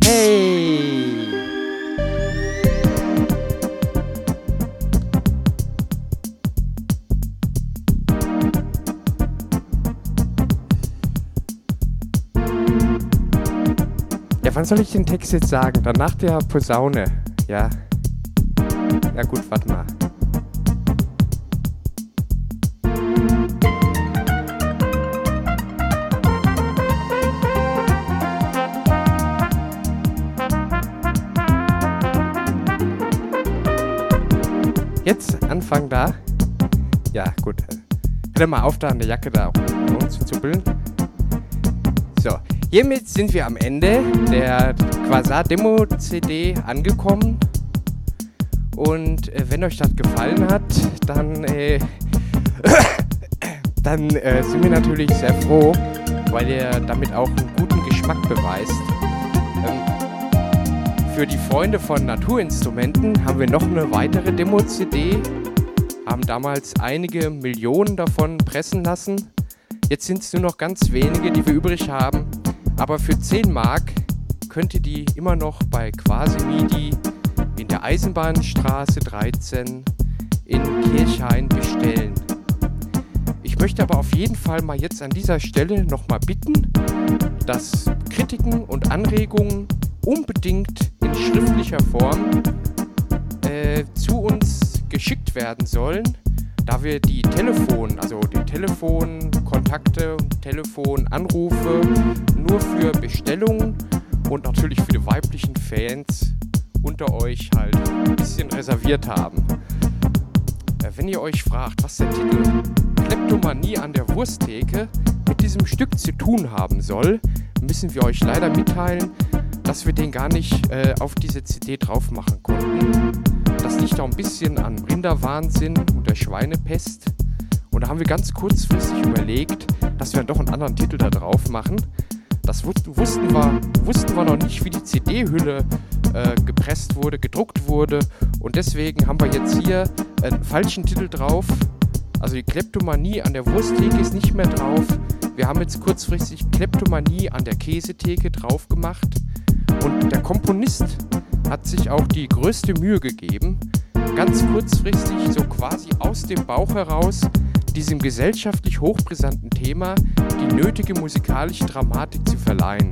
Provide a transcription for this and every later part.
Hey! Ja, wann soll ich den Text jetzt sagen? Dann nach der Posaune, ja? Ja gut, warte mal. Jetzt Anfang da? Ja, gut. Hör mal auf, da an der Jacke da uns zu bilden. So, hiermit sind wir am Ende der Quasar-Demo-CD angekommen. Und wenn euch das gefallen hat, dann sind wir natürlich sehr froh, weil ihr damit auch einen guten Geschmack beweist. Für die Freunde von Naturinstrumenten haben wir noch eine weitere Demo-CD, haben damals einige Millionen davon pressen lassen. Jetzt sind es nur noch ganz wenige, die wir übrig haben, aber für 10 Mark könnt ihr die immer noch bei Quasi-Midi in der Eisenbahnstraße 13 in Kirchhain bestellen. Ich möchte aber auf jeden Fall mal jetzt an dieser Stelle nochmal bitten, dass Kritiken und Anregungen unbedingt in schriftlicher Form zu uns geschickt werden sollen, da wir die Telefonkontakte und Telefonanrufe nur für Bestellungen und natürlich für die weiblichen Fans unter euch halt ein bisschen reserviert haben. Wenn ihr euch fragt, was der Titel Kleptomanie an der Wursttheke mit diesem Stück zu tun haben soll, müssen wir euch leider mitteilen, dass wir den gar nicht auf diese CD drauf machen konnten. Das liegt auch ein bisschen an Rinderwahnsinn und der Schweinepest. Und da haben wir ganz kurzfristig überlegt, dass wir dann doch einen anderen Titel da drauf machen. Das wussten wir noch nicht, wie die CD-Hülle gepresst wurde, gedruckt wurde. Und deswegen haben wir jetzt hier einen falschen Titel drauf. Also die Kleptomanie an der Wursttheke ist nicht mehr drauf. Wir haben jetzt kurzfristig Kleptomanie an der Käsetheke drauf gemacht. Und der Komponist hat sich auch die größte Mühe gegeben, ganz kurzfristig, so quasi aus dem Bauch heraus, diesem gesellschaftlich hochbrisanten Thema die nötige musikalische Dramatik zu verleihen.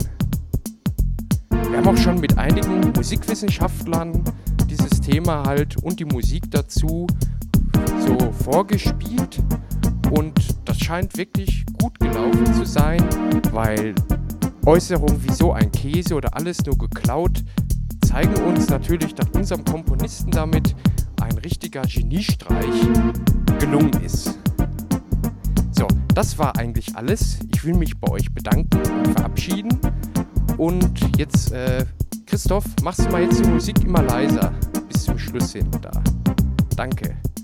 Wir haben auch schon mit einigen Musikwissenschaftlern dieses Thema halt und die Musik dazu so vorgespielt und das scheint wirklich gut gelaufen zu sein, weil Äußerungen wie so ein Käse oder alles nur geklaut zeigen uns natürlich, dass unserem Komponisten damit ein richtiger Geniestreich gelungen ist. So, das war eigentlich alles. Ich will mich bei euch bedanken und verabschieden. Und jetzt, Christoph, machst du mal jetzt die Musik immer leiser bis zum Schluss hin da. Danke.